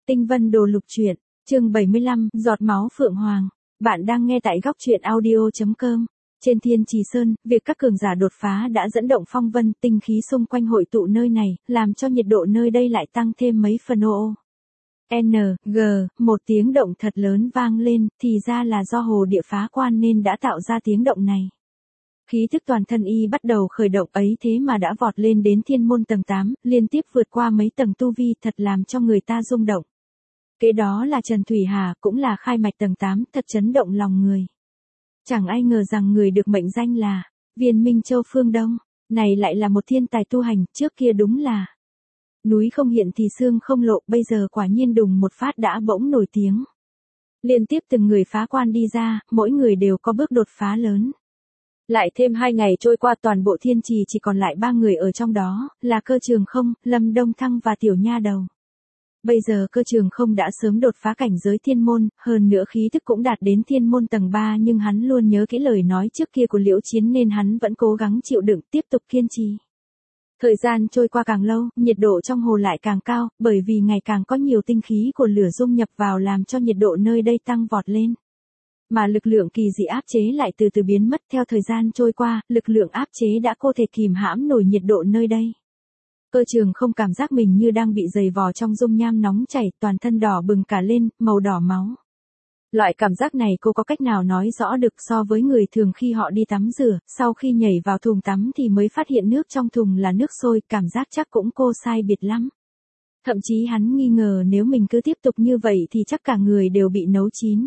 Tinh Vân Đồ Lục Truyện, chương 75, Giọt Máu Phượng Hoàng. Bạn đang nghe tại góc truyện audio.com. Trên Thiên Trì Sơn, việc các cường giả đột phá đã dẫn động phong vân, tinh khí xung quanh hội tụ nơi này, làm cho nhiệt độ nơi đây lại tăng thêm mấy phần ô. Một tiếng động thật lớn vang lên, thì ra là do hồ địa phá quan nên đã tạo ra tiếng động này. Khí thức toàn thân y bắt đầu khởi động ấy thế mà đã vọt lên đến thiên môn tầng 8, liên tiếp vượt qua mấy tầng tu vi thật làm cho người ta rung động. Kế đó là Trần Thủy Hà cũng là khai mạch tầng 8 thật chấn động lòng người. Chẳng ai ngờ rằng người được mệnh danh là Viên Minh Châu Phương Đông, này lại là một thiên tài tu hành, trước kia đúng là núi không hiện thì xương không lộ, bây giờ quả nhiên đùng một phát đã bỗng nổi tiếng. Liên tiếp từng người phá quan đi ra, mỗi người đều có bước đột phá lớn. Lại thêm 2 ngày trôi qua toàn bộ thiên trì chỉ còn lại 3 người ở trong đó, là Cơ Trường Không, Lâm Đông Thăng và Tiểu Nha Đầu. Bây giờ Cơ Trường Không đã sớm đột phá cảnh giới thiên môn, hơn nữa khí thức cũng đạt đến thiên môn tầng 3 nhưng hắn luôn nhớ cái lời nói trước kia của Liễu Chiến nên hắn vẫn cố gắng chịu đựng tiếp tục kiên trì. Thời gian trôi qua càng lâu, nhiệt độ trong hồ lại càng cao, bởi vì ngày càng có nhiều tinh khí của lửa dung nhập vào làm cho nhiệt độ nơi đây tăng vọt lên. Mà lực lượng kỳ dị áp chế lại từ từ biến mất theo thời gian trôi qua, lực lượng áp chế đã không thể kìm hãm nổi nhiệt độ nơi đây. Cơ Trường Không cảm giác mình như đang bị dày vò trong dung nham nóng chảy, toàn thân đỏ bừng cả lên, màu đỏ máu. Loại cảm giác này cô có cách nào nói rõ được so với người thường khi họ đi tắm rửa, sau khi nhảy vào thùng tắm thì mới phát hiện nước trong thùng là nước sôi, cảm giác chắc cũng cô sai biệt lắm. Thậm chí hắn nghi ngờ nếu mình cứ tiếp tục như vậy thì chắc cả người đều bị nấu chín.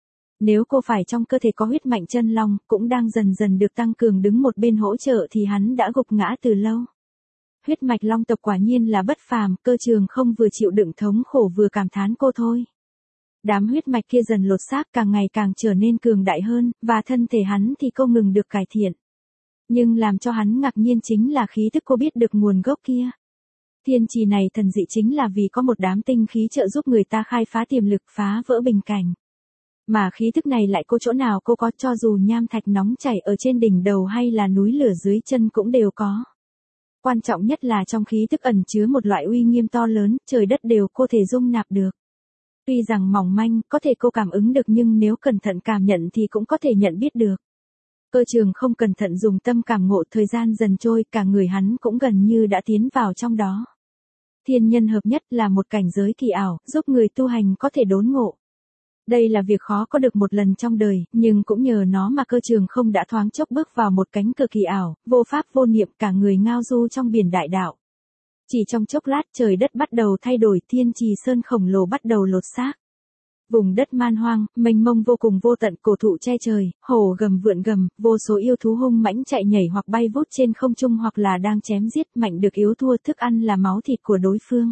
Nếu cô phải trong cơ thể có huyết mạch chân long, cũng đang dần dần được tăng cường đứng một bên hỗ trợ thì hắn đã gục ngã từ lâu. Huyết mạch long tộc quả nhiên là bất phàm, Cơ Trường Không vừa chịu đựng thống khổ vừa cảm thán cô thôi. Đám huyết mạch kia dần lột xác càng ngày càng trở nên cường đại hơn, và thân thể hắn thì không ngừng được cải thiện. Nhưng làm cho hắn ngạc nhiên chính là khí thức cô biết được nguồn gốc kia. Thiên trì này thần dị chính là vì có một đám tinh khí trợ giúp người ta khai phá tiềm lực, phá vỡ bình cảnh. Mà khí thức này lại cô chỗ nào cô có, cho dù nham thạch nóng chảy ở trên đỉnh đầu hay là núi lửa dưới chân cũng đều có. Quan trọng nhất là trong khí thức ẩn chứa một loại uy nghiêm to lớn, trời đất đều cô thể dung nạp được. Tuy rằng mỏng manh, có thể cô cảm ứng được nhưng nếu cẩn thận cảm nhận thì cũng có thể nhận biết được. Cơ Trường Không cẩn thận dùng tâm cảm ngộ, thời gian dần trôi, cả người hắn cũng gần như đã tiến vào trong đó. Thiên nhân hợp nhất là một cảnh giới kỳ ảo, giúp người tu hành có thể đốn ngộ. Đây là việc khó có được một lần trong đời, nhưng cũng nhờ nó mà Cơ Trường Không đã thoáng chốc bước vào một cánh cửa kỳ ảo, vô pháp vô niệm, cả người ngao du trong biển đại đạo. Chỉ trong chốc lát trời đất bắt đầu thay đổi, Thiên Trì Sơn khổng lồ bắt đầu lột xác. Vùng đất man hoang, mênh mông vô cùng vô tận, cổ thụ che trời, hổ gầm vượn gầm, vô số yêu thú hung mãnh chạy nhảy hoặc bay vút trên không trung hoặc là đang chém giết, mạnh được yếu thua, thức ăn là máu thịt của đối phương.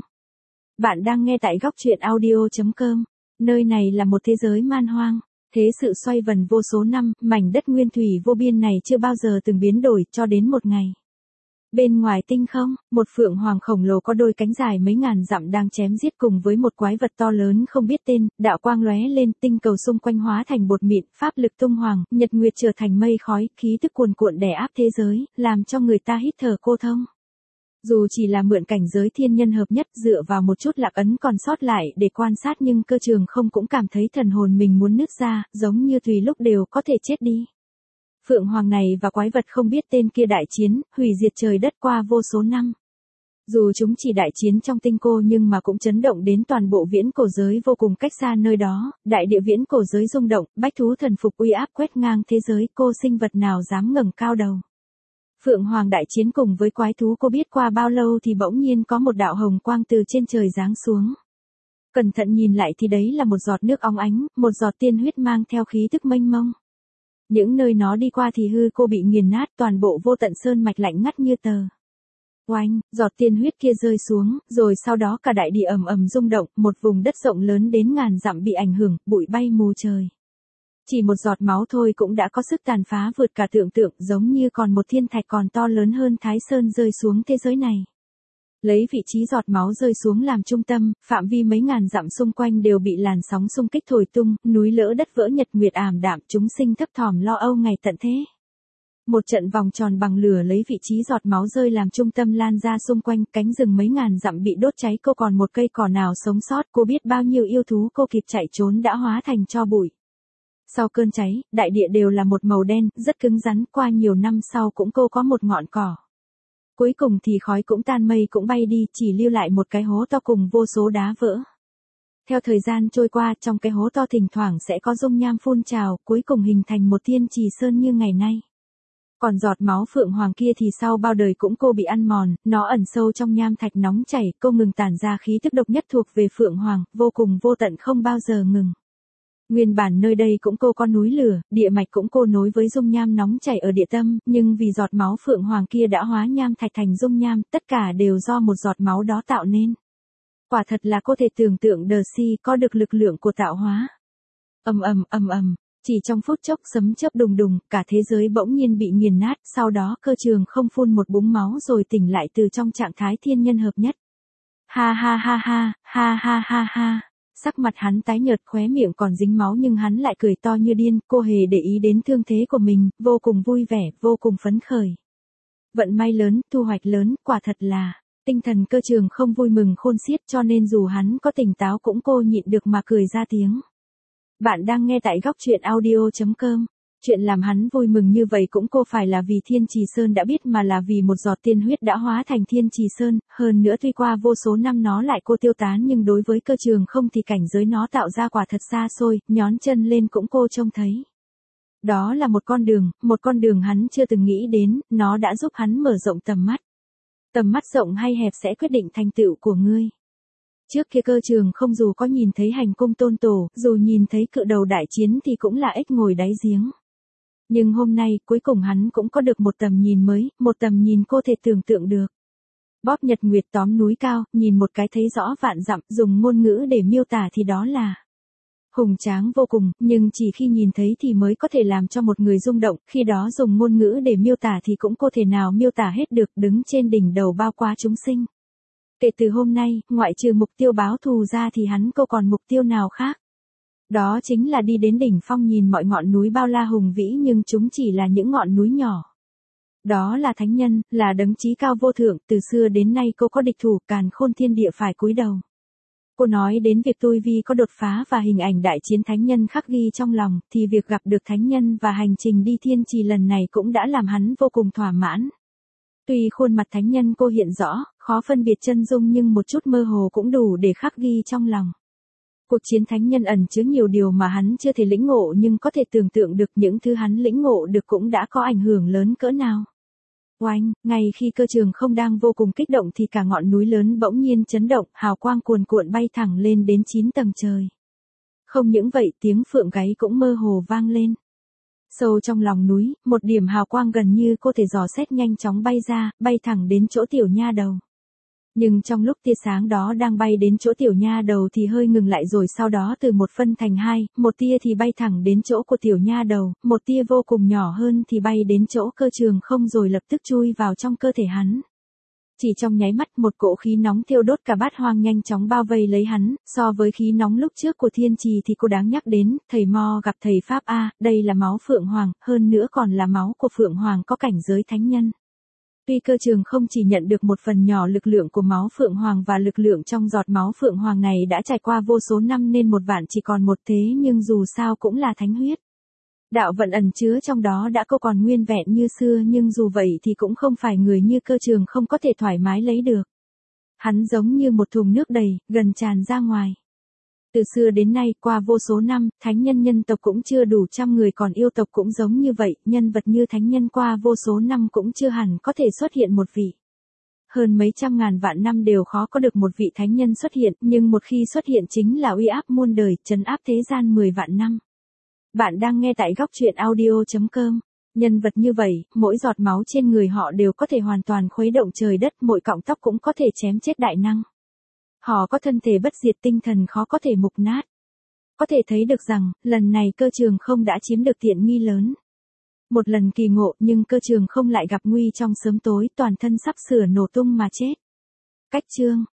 Bạn đang nghe tại góc truyện audio.com. Nơi này là một thế giới man hoang. Thế sự xoay vần vô số năm, mảnh đất nguyên thủy vô biên này chưa bao giờ từng biến đổi, cho đến một ngày. Bên ngoài tinh không, một phượng hoàng khổng lồ có đôi cánh dài mấy ngàn dặm đang chém giết cùng với một quái vật to lớn không biết tên, đạo quang lóe lên, tinh cầu xung quanh hóa thành bột mịn, pháp lực tung hoàng, nhật nguyệt trở thành mây khói, khí tức cuồn cuộn đè áp thế giới, làm cho người ta hít thở cô thông. Dù chỉ là mượn cảnh giới thiên nhân hợp nhất, dựa vào một chút lạc ấn còn sót lại để quan sát, nhưng Cơ Trường Không cũng cảm thấy thần hồn mình muốn nứt ra, giống như tùy lúc đều có thể chết đi. Phượng hoàng này và quái vật không biết tên kia đại chiến, hủy diệt trời đất qua vô số năm. Dù chúng chỉ đại chiến trong tinh cô nhưng mà cũng chấn động đến toàn bộ viễn cổ giới vô cùng cách xa nơi đó, đại địa viễn cổ giới rung động, bách thú thần phục uy áp quét ngang thế giới, cô sinh vật nào dám ngẩng cao đầu. Phượng hoàng đại chiến cùng với quái thú, cô biết qua bao lâu thì bỗng nhiên có một đạo hồng quang từ trên trời giáng xuống. Cẩn thận nhìn lại thì đấy là một giọt nước óng ánh, một giọt tiên huyết mang theo khí tức mênh mông. Những nơi nó đi qua thì hư cô bị nghiền nát, toàn bộ vô tận sơn mạch lạnh ngắt như tờ. Oanh, giọt tiên huyết kia rơi xuống, rồi sau đó cả đại địa ầm ầm rung động, một vùng đất rộng lớn đến ngàn dặm bị ảnh hưởng, bụi bay mù trời. Chỉ một giọt máu thôi cũng đã có sức tàn phá vượt cả tưởng tượng, giống như còn một thiên thạch còn to lớn hơn Thái Sơn rơi xuống thế giới này. Lấy vị trí giọt máu rơi xuống làm trung tâm, phạm vi mấy ngàn dặm xung quanh đều bị làn sóng xung kích thổi tung, núi lỡ đất vỡ, nhật nguyệt ảm đạm, chúng sinh thấp thỏm lo âu ngày tận thế. Một trận vòng tròn bằng lửa lấy vị trí giọt máu rơi làm trung tâm lan ra xung quanh, cánh rừng mấy ngàn dặm bị đốt cháy, cô còn một cây cỏ nào sống sót, cô biết bao nhiêu yêu thú cô kịp chạy trốn đã hóa thành tro bụi. Sau cơn cháy, đại địa đều là một màu đen, rất cứng rắn, qua nhiều năm sau cũng cô có một ngọn cỏ. Cuối cùng thì khói cũng tan mây cũng bay đi, chỉ lưu lại một cái hố to cùng vô số đá vỡ. Theo thời gian trôi qua, trong cái hố to thỉnh thoảng sẽ có dung nham phun trào, cuối cùng hình thành một thiên trì sơn như ngày nay. Còn giọt máu phượng hoàng kia thì sau bao đời cũng cô bị ăn mòn, nó ẩn sâu trong nham thạch nóng chảy, cô ngừng tản ra khí tức độc nhất thuộc về phượng hoàng, vô cùng vô tận không bao giờ ngừng. Nguyên bản nơi đây cũng cô có núi lửa, địa mạch cũng cô nối với dung nham nóng chảy ở địa tâm, nhưng vì giọt máu phượng hoàng kia đã hóa nham thạch thành dung nham, tất cả đều do một giọt máu đó tạo nên. Quả thật là cô thể tưởng tượng Đờ có được lực lượng của tạo hóa. Ầm, chỉ trong phút chốc sấm chớp đùng đùng, cả thế giới bỗng nhiên bị nghiền nát, sau đó Cơ Trường không phun một búng máu rồi tỉnh lại từ trong trạng thái thiên nhân hợp nhất. Ha ha ha ha, ha ha ha ha. Sắc mặt hắn tái nhợt, khóe miệng còn dính máu nhưng hắn lại cười to như điên, cô hề để ý đến thương thế của mình, vô cùng vui vẻ, vô cùng phấn khởi. Vận may lớn, thu hoạch lớn, quả thật là. Tinh thần Cơ Trường không vui mừng khôn xiết, cho nên dù hắn có tỉnh táo cũng cô nhịn được mà cười ra tiếng. Bạn đang nghe tại góc truyện audio.com. Chuyện làm hắn vui mừng như vậy cũng cô phải là vì Thiên Trì Sơn đã biết mà là vì một giọt tiên huyết đã hóa thành Thiên Trì Sơn, hơn nữa tuy qua vô số năm nó lại cô tiêu tán nhưng đối với Cơ Trường không thì cảnh giới nó tạo ra quả thật xa xôi, nhón chân lên cũng cô trông thấy. Đó là một con đường hắn chưa từng nghĩ đến, nó đã giúp hắn mở rộng tầm mắt. Tầm mắt rộng hay hẹp sẽ quyết định thành tựu của ngươi. Trước kia Cơ Trường không dù có nhìn thấy hành cung tôn tổ, dù nhìn thấy cự đầu đại chiến thì cũng là ếch ngồi đáy giếng. Nhưng hôm nay, cuối cùng hắn cũng có được một tầm nhìn mới, một tầm nhìn cô thể tưởng tượng được. Bóp nhật nguyệt tóm núi cao, nhìn một cái thấy rõ vạn dặm, dùng ngôn ngữ để miêu tả thì đó là hùng tráng vô cùng, nhưng chỉ khi nhìn thấy thì mới có thể làm cho một người rung động, khi đó dùng ngôn ngữ để miêu tả thì cũng không thể nào miêu tả hết được, đứng trên đỉnh đầu bao quát chúng sinh. Kể từ hôm nay, ngoại trừ mục tiêu báo thù ra thì hắn cô còn mục tiêu nào khác. Đó chính là đi đến đỉnh phong nhìn mọi ngọn núi bao la hùng vĩ nhưng chúng chỉ là những ngọn núi nhỏ. Đó là thánh nhân, là đấng chí cao vô thượng, từ xưa đến nay cô có địch thủ, càn khôn thiên địa phải cúi đầu. Cô nói đến việc tu vi có đột phá và hình ảnh đại chiến thánh nhân khắc ghi trong lòng, thì việc gặp được thánh nhân và hành trình đi thiên trì lần này cũng đã làm hắn vô cùng thỏa mãn. Tuy khuôn mặt thánh nhân cô hiện rõ, khó phân biệt chân dung nhưng một chút mơ hồ cũng đủ để khắc ghi trong lòng. Cuộc chiến thánh nhân ẩn chứa nhiều điều mà hắn chưa thể lĩnh ngộ nhưng có thể tưởng tượng được những thứ hắn lĩnh ngộ được cũng đã có ảnh hưởng lớn cỡ nào. Oanh, ngay khi Cơ Trường không đang vô cùng kích động thì cả ngọn núi lớn bỗng nhiên chấn động, hào quang cuồn cuộn bay thẳng lên đến 9 tầng trời. Không những vậy, tiếng phượng gáy cũng mơ hồ vang lên. Sâu trong lòng núi, một điểm hào quang gần như cô thể dò xét nhanh chóng bay ra, bay thẳng đến chỗ tiểu nha đầu. Nhưng trong lúc tia sáng đó đang bay đến chỗ tiểu nha đầu thì hơi ngừng lại rồi sau đó từ một phân thành hai, một tia thì bay thẳng đến chỗ của tiểu nha đầu, một tia vô cùng nhỏ hơn thì bay đến chỗ Cơ Trường không rồi lập tức chui vào trong cơ thể hắn. Chỉ trong nháy mắt một cỗ khí nóng thiêu đốt cả bát hoang nhanh chóng bao vây lấy hắn, so với khí nóng lúc trước của thiên trì thì cô đáng nhắc đến, thầy Mo gặp thầy Pháp A, đây là máu Phượng Hoàng, hơn nữa còn là máu của Phượng Hoàng có cảnh giới thánh nhân. Tuy Cơ Trường không chỉ nhận được một phần nhỏ lực lượng của máu Phượng Hoàng và lực lượng trong giọt máu Phượng Hoàng này đã trải qua vô số năm nên một vạn chỉ còn một thế nhưng dù sao cũng là thánh huyết. Đạo vận ẩn chứa trong đó đã cô còn nguyên vẹn như xưa nhưng dù vậy thì cũng không phải người như Cơ Trường không có thể thoải mái lấy được. Hắn giống như một thùng nước đầy, gần tràn ra ngoài. Từ xưa đến nay qua vô số năm, thánh nhân nhân tộc cũng chưa đủ 100 người còn yêu tộc cũng giống như vậy, nhân vật như thánh nhân qua vô số năm cũng chưa hẳn có thể xuất hiện một vị. Hơn mấy trăm ngàn vạn năm đều khó có được một vị thánh nhân xuất hiện, nhưng một khi xuất hiện chính là uy áp muôn đời, trấn áp thế gian 10 vạn năm. Bạn đang nghe tại góc truyện audio.com. Nhân vật như vậy, mỗi giọt máu trên người họ đều có thể hoàn toàn khuấy động trời đất, mỗi cọng tóc cũng có thể chém chết đại năng. Họ có thân thể bất diệt, tinh thần khó có thể mục nát. Có thể thấy được rằng, lần này Cơ Trường không đã chiếm được tiện nghi lớn. Một lần kỳ ngộ nhưng Cơ Trường không lại gặp nguy trong sớm tối, toàn thân sắp sửa nổ tung mà chết. Cách chương